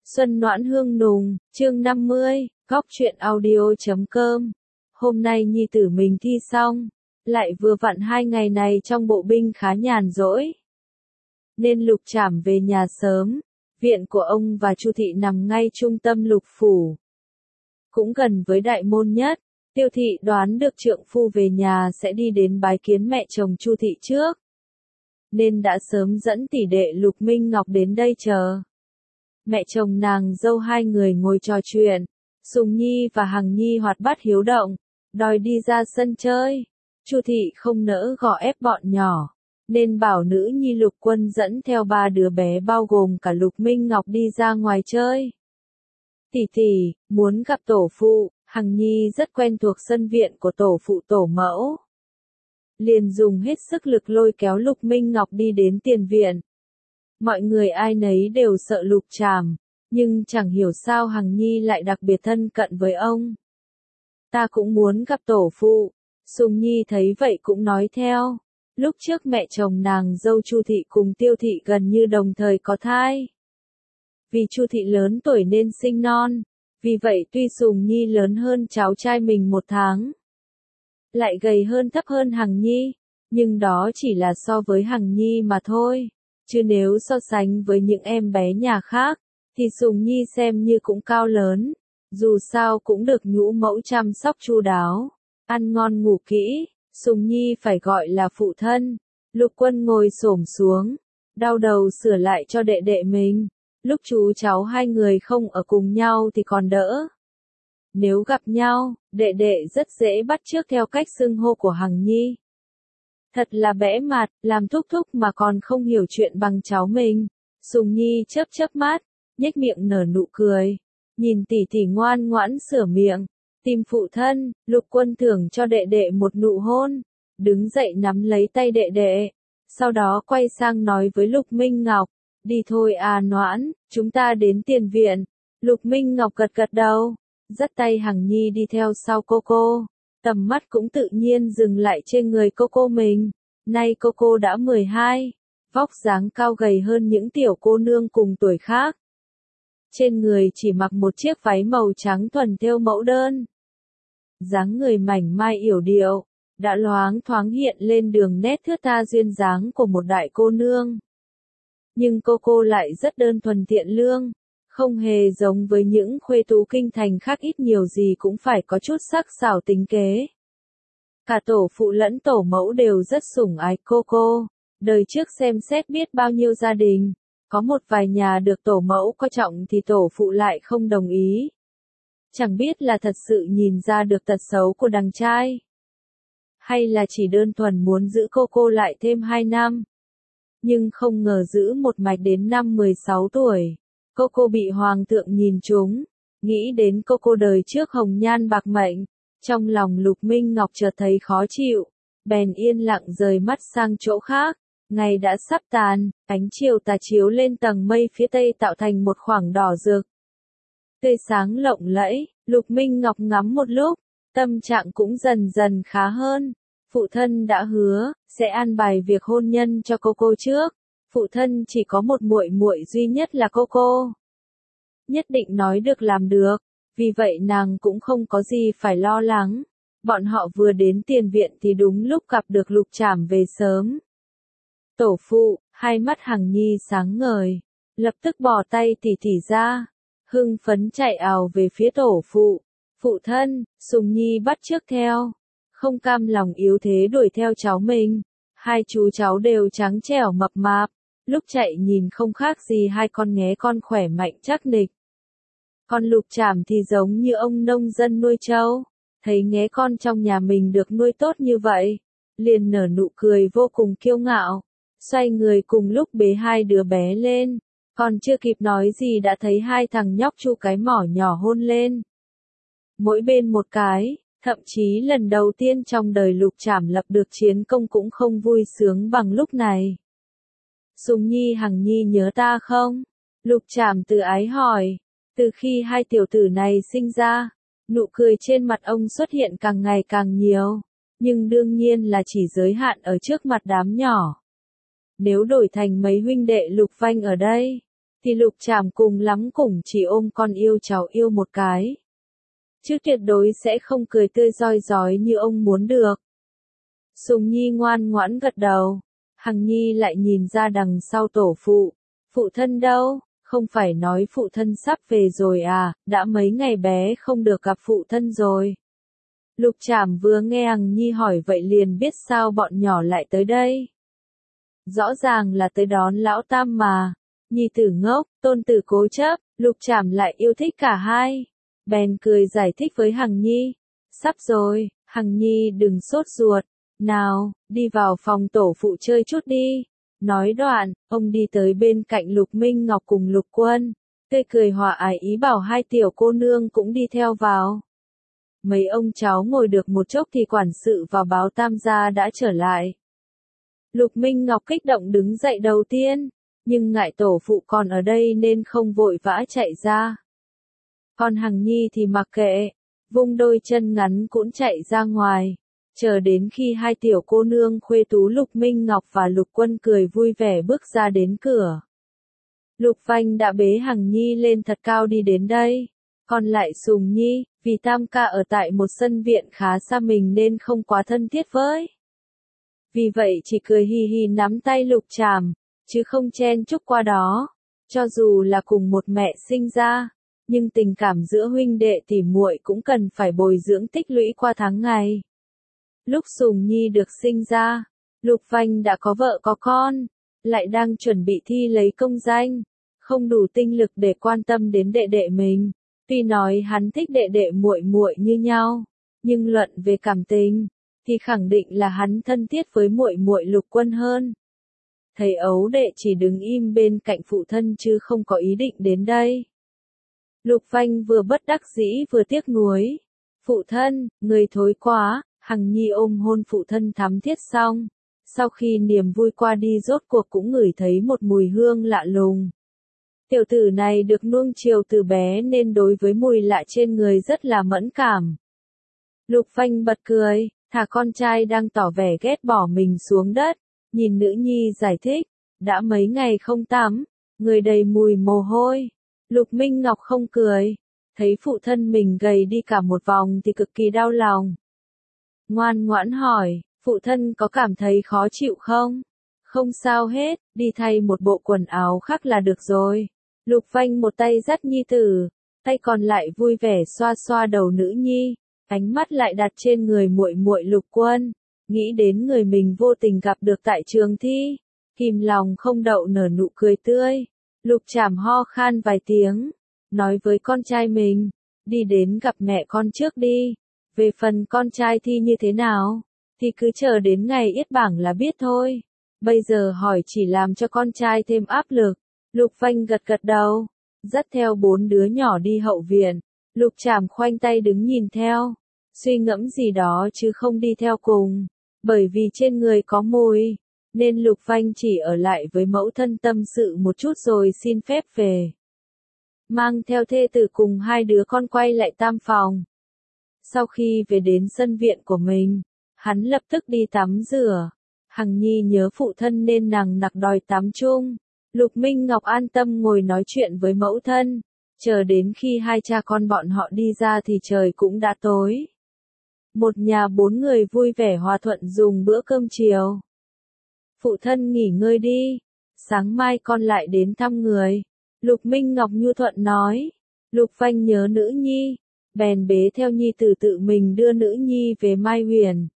Xuân Noãn Hương Nùng, chương 50, góc truyện audio.com. Hôm nay nhi tử mình thi xong, lại vừa vặn 2 ngày này trong bộ binh khá nhàn rỗi. Nên Lục Trảm về nhà sớm, viện của ông và Chu thị nằm ngay trung tâm Lục phủ. Cũng gần với đại môn nhất, Tiêu thị đoán được trượng phu về nhà sẽ đi đến bái kiến mẹ chồng Chu thị trước. Nên đã sớm dẫn tỷ đệ Lục Minh Ngọc đến đây chờ. Mẹ chồng nàng dâu hai người ngồi trò chuyện, Sùng Nhi và Hằng Nhi hoạt bát hiếu động, đòi đi ra sân chơi. Chu thị không nỡ gò ép bọn nhỏ, nên bảo nữ nhi Lục Quân dẫn theo 3 đứa bé bao gồm cả Lục Minh Ngọc đi ra ngoài chơi. Tỷ tỷ, muốn gặp tổ phụ. Hằng Nhi rất quen thuộc sân viện của tổ phụ tổ mẫu. Liền dùng hết sức lực lôi kéo Lục Minh Ngọc đi đến tiền viện. Mọi người ai nấy đều sợ Lục Trảm, nhưng chẳng hiểu sao Hằng Nhi lại đặc biệt thân cận với ông. Ta cũng muốn gặp tổ phụ. Sùng Nhi thấy vậy cũng nói theo. Lúc trước mẹ chồng nàng dâu Chu thị cùng Tiêu thị gần như đồng thời có thai. Vì Chu thị lớn tuổi nên sinh non. Vì vậy tuy Sùng Nhi lớn hơn cháu trai mình 1 tháng, lại gầy hơn thấp hơn Hằng Nhi, nhưng đó chỉ là so với Hằng Nhi mà thôi, chứ nếu so sánh với những em bé nhà khác, thì Sùng Nhi xem như cũng cao lớn, dù sao cũng được nhũ mẫu chăm sóc chu đáo, ăn ngon ngủ kỹ, Sùng Nhi phải gọi là phụ thân. Lục Quân ngồi xổm xuống, đau đầu sửa lại cho đệ đệ mình. Lúc chú cháu hai người không ở cùng nhau thì còn đỡ. Nếu gặp nhau, đệ đệ rất dễ bắt chước theo cách xưng hô của Hằng Nhi. Thật là bẽ mặt, làm thúc thúc mà còn không hiểu chuyện bằng cháu mình. Sùng Nhi chớp chớp mắt, nhếch miệng nở nụ cười. Nhìn tỷ tỷ ngoan ngoãn sửa miệng, tìm phụ thân. Lục Quân thưởng cho đệ đệ một nụ hôn, đứng dậy nắm lấy tay đệ đệ. Sau đó quay sang nói với Lục Minh Ngọc. Đi thôi à Noãn, chúng ta đến tiền viện. Lục Minh Ngọc gật gật đầu, dắt tay Hằng Nhi đi theo sau cô. Tầm mắt cũng tự nhiên dừng lại trên người cô mình. Nay cô đã 12, vóc dáng cao gầy hơn những tiểu cô nương cùng tuổi khác. Trên người chỉ mặc một chiếc váy màu trắng thuần thêu mẫu đơn. Dáng người mảnh mai yểu điệu, đã loáng thoáng hiện lên đường nét thướt tha duyên dáng của một đại cô nương. Nhưng cô lại rất đơn thuần thiện lương, không hề giống với những khuê tú kinh thành khác, ít nhiều gì cũng phải có chút sắc sảo tính kế. Cả tổ phụ lẫn tổ mẫu đều rất sủng ái cô. Đời trước xem xét biết bao nhiêu gia đình, có một vài nhà được tổ mẫu coi trọng thì tổ phụ lại không đồng ý. Chẳng biết là thật sự nhìn ra được tật xấu của đằng trai, hay là chỉ đơn thuần muốn giữ cô lại thêm 2 năm. Nhưng không ngờ giữ một mạch đến năm 16 tuổi, cô bị hoàng thượng nhìn trúng, nghĩ đến cô đời trước hồng nhan bạc mệnh, trong lòng Lục Minh Ngọc chợt thấy khó chịu, bèn yên lặng rời mắt sang chỗ khác. Ngày đã sắp tàn, ánh chiều tà chiếu lên tầng mây phía tây tạo thành một khoảng đỏ rực, tươi sáng lộng lẫy. Lục Minh Ngọc ngắm một lúc, tâm trạng cũng dần dần khá hơn. Phụ thân đã hứa sẽ an bài việc hôn nhân cho cô trước. Phụ thân chỉ có một muội muội duy nhất là cô. Nhất định nói được làm được, vì vậy nàng cũng không có gì phải lo lắng. Bọn họ vừa đến tiền viện thì đúng lúc gặp được Lục Trảm về sớm. Tổ phụ, hai mắt Hằng Nhi sáng ngời, lập tức bỏ tay tỷ tỷ ra, hưng phấn chạy ào về phía tổ phụ. Phụ thân, Sùng Nhi bắt chước theo, không cam lòng yếu thế đuổi theo cháu mình. Hai chú cháu đều trắng trẻo mập mạp, lúc chạy nhìn không khác gì hai con nghé con khỏe mạnh chắc nịch. Con Lục Trảm thì giống như ông nông dân nuôi trâu, thấy nghé con trong nhà mình được nuôi tốt như vậy, liền nở nụ cười vô cùng kiêu ngạo, xoay người cùng lúc bế 2 đứa bé lên, còn chưa kịp nói gì đã thấy 2 thằng nhóc chu cái mỏ nhỏ hôn lên. Mỗi bên một cái. Thậm chí lần đầu tiên trong đời Lục Trảm lập được chiến công cũng không vui sướng bằng lúc này. Sùng Nhi Hằng Nhi nhớ ta không? Lục Trảm tự ái hỏi. Từ khi 2 tiểu tử này sinh ra, nụ cười trên mặt ông xuất hiện càng ngày càng nhiều, nhưng đương nhiên là chỉ giới hạn ở trước mặt đám nhỏ. Nếu đổi thành mấy huynh đệ Lục Vanh ở đây, thì Lục Trảm cùng lắm cũng chỉ ôm con yêu cháu yêu một cái. Chứ tuyệt đối sẽ không cười tươi roi rói như ông muốn được. Sùng Nhi ngoan ngoãn gật đầu. Hằng Nhi lại nhìn ra đằng sau tổ phụ. Phụ thân đâu? Không phải nói phụ thân sắp về rồi à, đã mấy ngày bé không được gặp phụ thân rồi. Lục Trảm vừa nghe Hằng Nhi hỏi vậy liền biết sao bọn nhỏ lại tới đây. Rõ ràng là tới đón lão tam mà. Nhi tử ngốc, tôn tử cố chấp, Lục Trảm lại yêu thích cả hai. Bèn cười giải thích với Hằng Nhi. Sắp rồi, Hằng Nhi đừng sốt ruột. Nào, đi vào phòng tổ phụ chơi chút đi. Nói đoạn, ông đi tới bên cạnh Lục Minh Ngọc cùng Lục Quân. Tươi cười hòa ái ý bảo hai tiểu cô nương cũng đi theo vào. Mấy ông cháu ngồi được một chốc thì quản sự vào báo tam gia đã trở lại. Lục Minh Ngọc kích động đứng dậy đầu tiên, nhưng ngại tổ phụ còn ở đây nên không vội vã chạy ra. Còn Hằng Nhi thì mặc kệ, vung đôi chân ngắn cũng chạy ra ngoài, chờ đến khi hai tiểu cô nương khuê tú Lục Minh Ngọc và Lục Quân cười vui vẻ bước ra đến cửa. Lục Vanh đã bế Hằng Nhi lên thật cao đi đến đây, còn lại Sùng Nhi, vì tam ca ở tại một sân viện khá xa mình nên không quá thân thiết với. Vì vậy chỉ cười hì hì nắm tay Lục Trảm, chứ không chen chúc qua đó. Cho dù là cùng một mẹ sinh ra, nhưng tình cảm giữa huynh đệ tỉ muội cũng cần phải bồi dưỡng tích lũy qua tháng ngày. Lúc Sùng Nhi được sinh ra, Lục Vanh đã có vợ có con, lại đang chuẩn bị thi lấy công danh, không đủ tinh lực để quan tâm đến đệ đệ mình. Tuy nói hắn thích đệ đệ muội muội như nhau, nhưng luận về cảm tình thì khẳng định là hắn thân thiết với muội muội Lục Quân hơn. Thầy ấu đệ chỉ đứng im bên cạnh phụ thân chứ không có ý định đến đây. Lục Vanh vừa bất đắc dĩ vừa tiếc nuối. Phụ thân, người thối quá. Hằng Nhi ôm hôn phụ thân thắm thiết xong. Sau khi niềm vui qua đi rốt cuộc cũng ngửi thấy một mùi hương lạ lùng. Tiểu tử này được nuông chiều từ bé nên đối với mùi lạ trên người rất là mẫn cảm. Lục Vanh bật cười, thả con trai đang tỏ vẻ ghét bỏ mình xuống đất, nhìn nữ nhi giải thích, đã mấy ngày không tắm, người đầy mùi mồ hôi. Lục Minh Ngọc không cười, thấy phụ thân mình gầy đi cả một vòng thì cực kỳ đau lòng. Ngoan ngoãn hỏi, phụ thân có cảm thấy khó chịu không? Không sao hết, đi thay một bộ quần áo khác là được rồi. Lục Vanh một tay dắt nhi tử, tay còn lại vui vẻ xoa xoa đầu nữ nhi, ánh mắt lại đặt trên người muội muội Lục Quân, nghĩ đến người mình vô tình gặp được tại trường thi, kìm lòng không đậu nở nụ cười tươi. Lục Trảm ho khan vài tiếng, nói với con trai mình, đi đến gặp mẹ con trước đi. Về phần con trai thi như thế nào, thì cứ chờ đến ngày yết bảng là biết thôi. Bây giờ hỏi chỉ làm cho con trai thêm áp lực. Lục Vanh gật gật đầu, dắt theo 4 đứa nhỏ đi hậu viện. Lục Trảm khoanh tay đứng nhìn theo, suy ngẫm gì đó chứ không đi theo cùng. Bởi vì trên người có mùi, nên Lục Vanh chỉ ở lại với mẫu thân tâm sự một chút rồi xin phép về. Mang theo thê tử cùng hai đứa con quay lại tam phòng. Sau khi về đến sân viện của mình, hắn lập tức đi tắm rửa. Hằng Nhi nhớ phụ thân nên nằng nặc đòi tắm chung. Lục Minh Ngọc an tâm ngồi nói chuyện với mẫu thân. Chờ đến khi hai cha con bọn họ đi ra thì trời cũng đã tối. Một nhà 4 người vui vẻ hòa thuận dùng bữa cơm chiều. Phụ thân nghỉ ngơi đi, sáng mai con lại đến thăm người. Lục Minh Ngọc nhu thuận nói. Lục Vanh nhớ nữ nhi, bèn bế theo nhi tử tự mình đưa nữ nhi về Mai Huyền.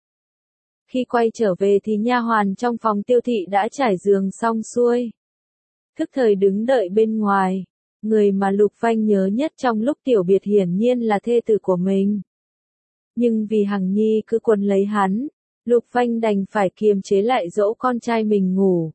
Khi quay trở về thì nha hoàn trong phòng Tiêu thị đã trải giường xong xuôi. Thức thời đứng đợi bên ngoài, người mà Lục Vanh nhớ nhất trong lúc tiểu biệt hiển nhiên là thê tử của mình. Nhưng vì Hằng Nhi cứ quấn lấy hắn, Lục Vanh đành phải kiềm chế lại dỗ con trai mình ngủ.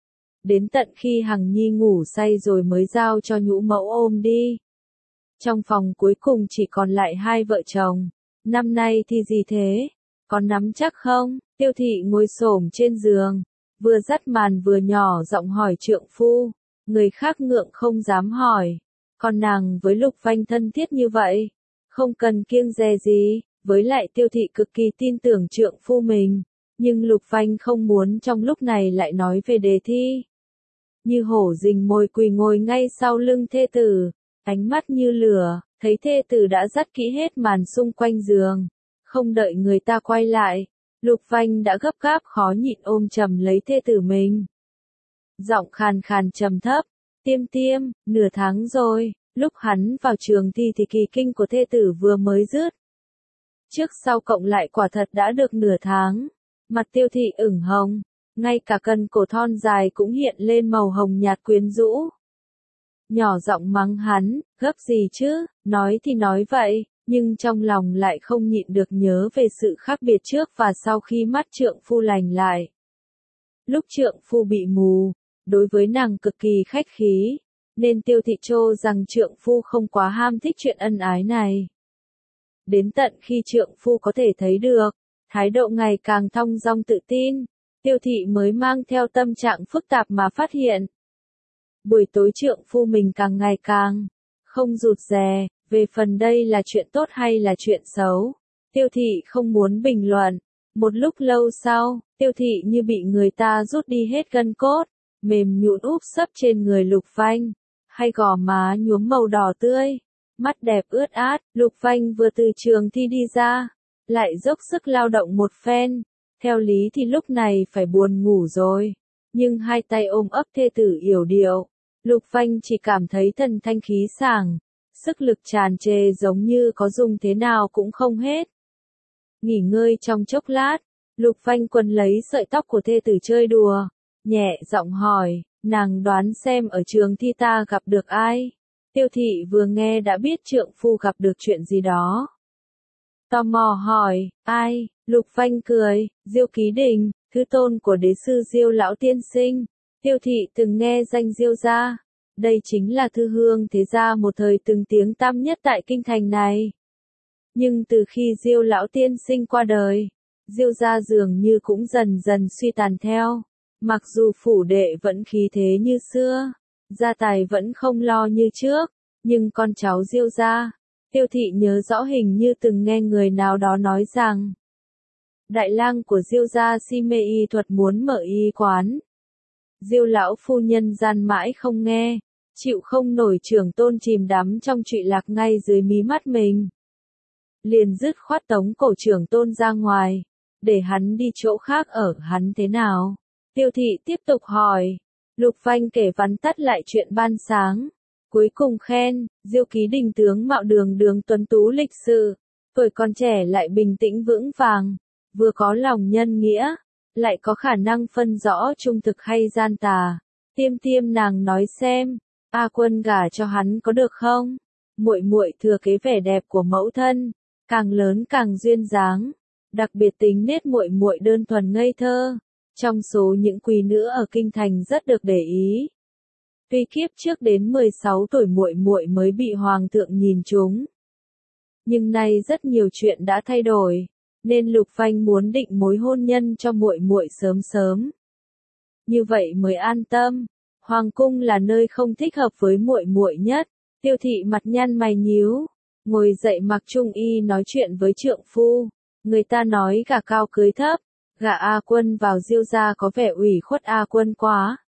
Đến tận khi Hằng Nhi ngủ say rồi mới giao cho nhũ mẫu ôm đi. Trong phòng cuối cùng chỉ còn lại hai vợ chồng. Năm nay thì gì thế? Có nắm chắc không? Tiêu thị ngồi xổm trên giường, vừa dắt màn vừa nhỏ giọng hỏi trượng phu. Người khác ngượng không dám hỏi. Còn nàng với Lục Vanh thân thiết như vậy, không cần kiêng dè gì. Với lại Tiêu thị cực kỳ tin tưởng trượng phu mình. Nhưng Lục Vanh không muốn trong lúc này lại nói về đề thi. như hổ rình mồi quỳ ngồi ngay sau lưng thê tử, ánh mắt như lửa, thấy thê tử đã dắt kỹ hết màn xung quanh giường. Không đợi người ta quay lại, Lục Vanh đã gấp gáp khó nhịn ôm chầm lấy thê tử mình. Giọng khàn khàn trầm thấp, Tiêm, nửa tháng rồi, lúc hắn vào trường thi thì kỳ kinh của thê tử vừa mới dứt. Trước sau cộng lại quả thật đã được nửa tháng, mặt Tiêu Thị ửng hồng, ngay cả cần cổ thon dài cũng hiện lên màu hồng nhạt quyến rũ. Nhỏ giọng mắng hắn, gấp gì chứ, nói thì nói vậy, nhưng trong lòng lại không nhịn được nhớ về sự khác biệt trước và sau khi mắt trượng phu lành lại. Lúc trượng phu bị mù, đối với nàng cực kỳ khách khí, nên Tiêu Thị cho rằng trượng phu không quá ham thích chuyện ân ái này. Đến tận khi trượng phu có thể thấy được, thái độ ngày càng thong dong tự tin, Tiêu Thị mới mang theo tâm trạng phức tạp mà phát hiện. Buổi tối trượng phu mình càng ngày càng không rụt rè, về phần đây là chuyện tốt hay là chuyện xấu, Tiêu Thị không muốn bình luận. Một lúc lâu sau, Tiêu Thị như bị người ta rút đi hết gân cốt, mềm nhũn úp sấp trên người Lục Vanh, hai gò má nhuốm màu đỏ tươi, mắt đẹp ướt át. Lục Vanh vừa từ trường thi đi ra, lại dốc sức lao động một phen, theo lý thì lúc này phải buồn ngủ rồi, nhưng hai tay ôm ấp thê tử yểu điệu, Lục Vanh chỉ cảm thấy thần thanh khí sảng, sức lực tràn trề giống như có dùng thế nào cũng không hết. Nghỉ ngơi trong chốc lát, Lục Vanh quấn lấy sợi tóc của thê tử chơi đùa, nhẹ giọng hỏi, nàng đoán xem ở trường thi ta gặp được ai. Tiêu Thị vừa nghe đã biết trượng phu gặp được chuyện gì đó. Tò mò hỏi, ai? Lục Vanh cười, Diêu Ký Đình, thứ tôn của đế sư Diêu lão tiên sinh. Tiêu Thị từng nghe danh Diêu gia, đây chính là thư hương thế gia một thời từng tiếng tăm nhất tại kinh thành này. Nhưng từ khi Diêu lão tiên sinh qua đời, Diêu gia dường như cũng dần dần suy tàn theo. Mặc dù phủ đệ vẫn khí thế như xưa, gia tài vẫn không lo như trước, nhưng con cháu Diêu gia, Tiêu Thị nhớ rõ hình như từng nghe người nào đó nói rằng đại lang của Diêu gia si mê y thuật muốn mở y quán. Diêu lão phu nhân gian mãi không nghe, chịu không nổi trưởng tôn chìm đắm trong trụy lạc ngay dưới mí mắt mình. Liền dứt khoát tống cổ trưởng tôn ra ngoài, để hắn đi chỗ khác ở. Hắn thế nào? Tiêu Thị tiếp tục hỏi. Lục Vanh kể vắn tắt lại chuyện ban sáng. Cuối cùng khen, Diêu Ký Đình tướng mạo đường đường tuấn tú lịch sự, tuổi còn trẻ lại bình tĩnh vững vàng, vừa có lòng nhân nghĩa, lại có khả năng phân rõ trung thực hay gian tà. Tiêm nàng nói xem, A Quân gả cho hắn có được không? Muội muội thừa kế vẻ đẹp của mẫu thân, càng lớn càng duyên dáng, đặc biệt tính nết muội muội đơn thuần ngây thơ, trong số những quý nữ ở kinh thành rất được để ý. Tuy kiếp trước đến 16 tuổi muội muội mới bị hoàng thượng nhìn trúng, nhưng nay rất nhiều chuyện đã thay đổi, nên Lục Vanh muốn định mối hôn nhân cho muội muội sớm sớm. Như vậy mới an tâm. Hoàng cung là nơi không thích hợp với muội muội nhất. Tiêu Thị mặt nhăn mày nhíu, ngồi dậy mặc trung y nói chuyện với trượng phu. Người ta nói gả cao cưới thấp, gả A Quân vào Diêu gia có vẻ ủy khuất A Quân quá.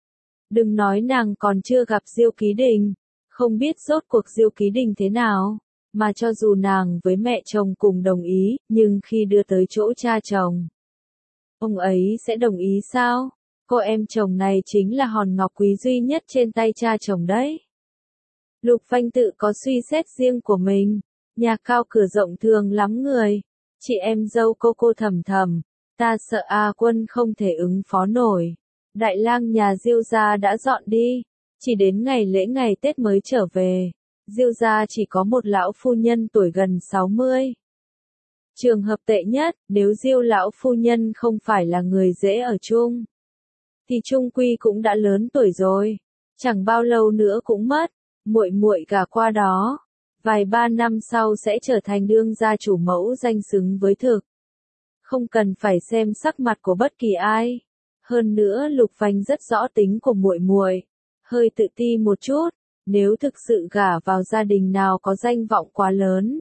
Đừng nói nàng còn chưa gặp Diêu Ký Đình, không biết rốt cuộc Diêu Ký Đình thế nào, mà cho dù nàng với mẹ chồng cùng đồng ý, nhưng khi đưa tới chỗ cha chồng, ông ấy sẽ đồng ý sao? Cô em chồng này chính là hòn ngọc quý duy nhất trên tay cha chồng đấy. Lục Vanh tự có suy xét riêng của mình, nhà cao cửa rộng thường lắm người, chị em dâu cô thầm thầm, ta sợ A Quân không thể ứng phó nổi. Đại lang nhà Diêu gia đã dọn đi, chỉ đến ngày lễ ngày Tết mới trở về. Diêu gia chỉ có một lão phu nhân tuổi gần 60. Trường hợp tệ nhất, nếu Diêu lão phu nhân không phải là người dễ ở chung, thì chung quy cũng đã lớn tuổi rồi, chẳng bao lâu nữa cũng mất. Muội muội gả qua đó, vài ba năm sau sẽ trở thành đương gia chủ mẫu danh xứng với thực. Không cần phải xem sắc mặt của bất kỳ ai. Hơn nữa Lục Vanh rất rõ tính của muội muội, hơi tự ti một chút, nếu thực sự gả vào gia đình nào có danh vọng quá lớn,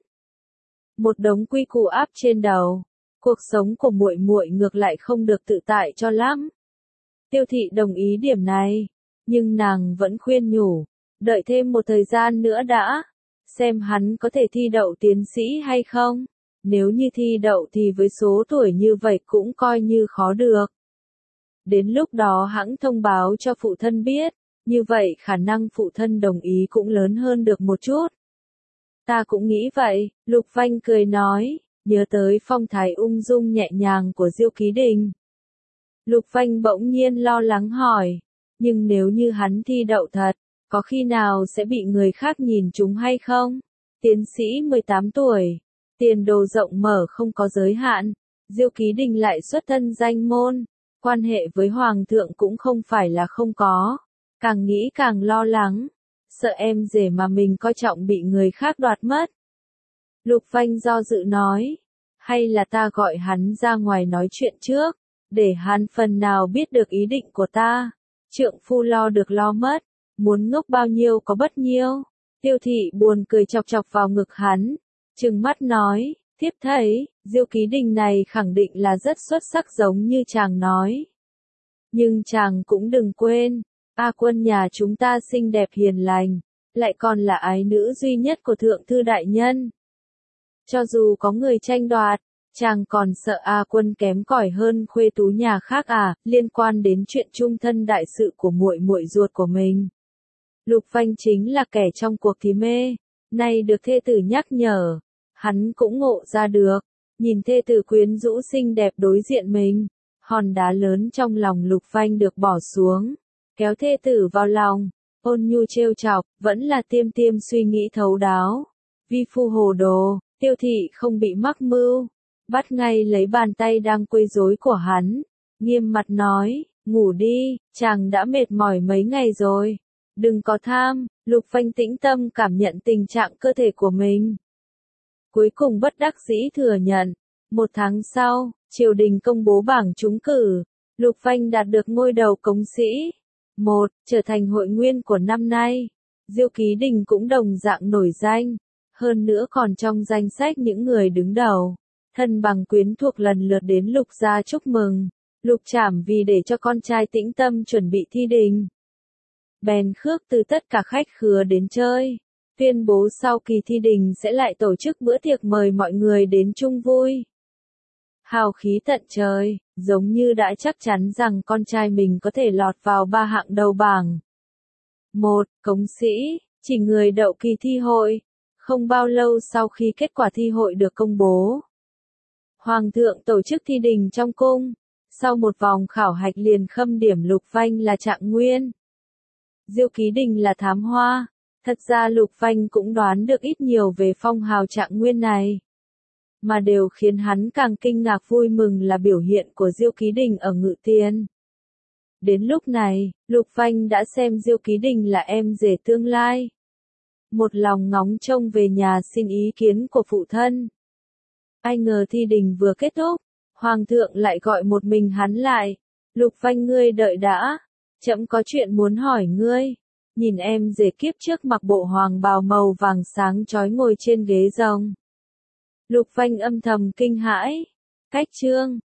một đống quy củ áp trên đầu, cuộc sống của muội muội ngược lại không được tự tại cho lắm. Tiêu Thị đồng ý điểm này, nhưng nàng vẫn khuyên nhủ, đợi thêm một thời gian nữa đã, xem hắn có thể thi đậu tiến sĩ hay không. Nếu như thi đậu thì với số tuổi như vậy cũng coi như khó được. Đến lúc đó hãng thông báo cho phụ thân biết, như vậy khả năng phụ thân đồng ý cũng lớn hơn được một chút. Ta cũng nghĩ vậy, Lục Vanh cười nói, nhớ tới phong thái ung dung nhẹ nhàng của Diêu Ký Đình. Lục Vanh bỗng nhiên lo lắng hỏi, nhưng nếu như hắn thi đậu thật, có khi nào sẽ bị người khác nhìn trúng hay không? Tiến sĩ 18 tuổi, tiền đồ rộng mở không có giới hạn, Diêu Ký Đình lại xuất thân danh môn, quan hệ với Hoàng thượng cũng không phải là không có, càng nghĩ càng lo lắng, sợ em rể mà mình coi trọng bị người khác đoạt mất. Lục Vanh do dự nói, hay là ta gọi hắn ra ngoài nói chuyện trước, để hắn phần nào biết được ý định của ta. Trượng phu lo được lo mất, muốn ngốc bao nhiêu có bất nhiêu. Tiêu thị buồn cười chọc chọc vào ngực hắn, trừng mắt nói, thiếp thấy, Diêu Ký Đình này khẳng định là rất xuất sắc giống như chàng nói. Nhưng chàng cũng đừng quên, A Quân nhà chúng ta xinh đẹp hiền lành, lại còn là ái nữ duy nhất của thượng thư đại nhân. Cho dù có người tranh đoạt, chàng còn sợ A Quân kém cỏi hơn khuê tú nhà khác à, liên quan đến chuyện chung thân đại sự của muội muội ruột của mình. Lục Vanh chính là kẻ trong cuộc thì mê, nay được thê tử nhắc nhở, hắn cũng ngộ ra được, nhìn thê tử quyến rũ xinh đẹp đối diện mình, hòn đá lớn trong lòng Lục Vanh được bỏ xuống, kéo thê tử vào lòng, ôn nhu trêu chọc, vẫn là Tiêm Tiêm suy nghĩ thấu đáo. Vi phu hồ đồ, Tiêu thị không bị mắc mưu, bắt ngay lấy bàn tay đang quấy rối của hắn, nghiêm mặt nói, ngủ đi, chàng đã mệt mỏi mấy ngày rồi, đừng có tham. Lục Vanh tĩnh tâm cảm nhận tình trạng cơ thể của mình. Cuối cùng bất đắc dĩ thừa nhận, một tháng sau, triều đình công bố bảng trúng cử, Lục Vanh đạt được ngôi đầu cống sĩ. Trở thành hội nguyên của năm nay. Diêu Ký Đình cũng đồng dạng nổi danh, hơn nữa còn trong danh sách những người đứng đầu. Thân bằng quyến thuộc lần lượt đến Lục gia chúc mừng. Lục Trảm vì để cho con trai tĩnh tâm chuẩn bị thi đình, bèn khước từ tất cả khách khứa đến chơi, tuyên bố sau kỳ thi đình sẽ lại tổ chức bữa tiệc mời mọi người đến chung vui. Hào khí tận trời, giống như đã chắc chắn rằng con trai mình có thể lọt vào 3 hạng đầu bảng. Cống sĩ, chỉ người đậu kỳ thi hội. Không bao lâu sau khi kết quả thi hội được công bố, Hoàng thượng tổ chức thi đình trong cung, sau một vòng khảo hạch liền khâm điểm Lục Vanh là trạng nguyên. Diêu Ký Đình là thám hoa, thật ra Lục Vanh cũng đoán được ít nhiều về phong hào trạng nguyên này. Mà điều khiến hắn càng kinh ngạc vui mừng là biểu hiện của Diêu Ký Đình ở Ngự Tiền. Đến lúc này, Lục Vanh đã xem Diêu Ký Đình là em rể tương lai. Một lòng ngóng trông về nhà xin ý kiến của phụ thân. Ai ngờ thi đình vừa kết thúc, Hoàng thượng lại gọi một mình hắn lại. Lục Vanh ngươi đợi đã, trẫm có chuyện muốn hỏi ngươi. Nhìn em rể kiếp trước mặc bộ hoàng bào màu vàng sáng chói ngồi trên ghế rồng. Lục Vanh âm thầm kinh hãi. Cách chương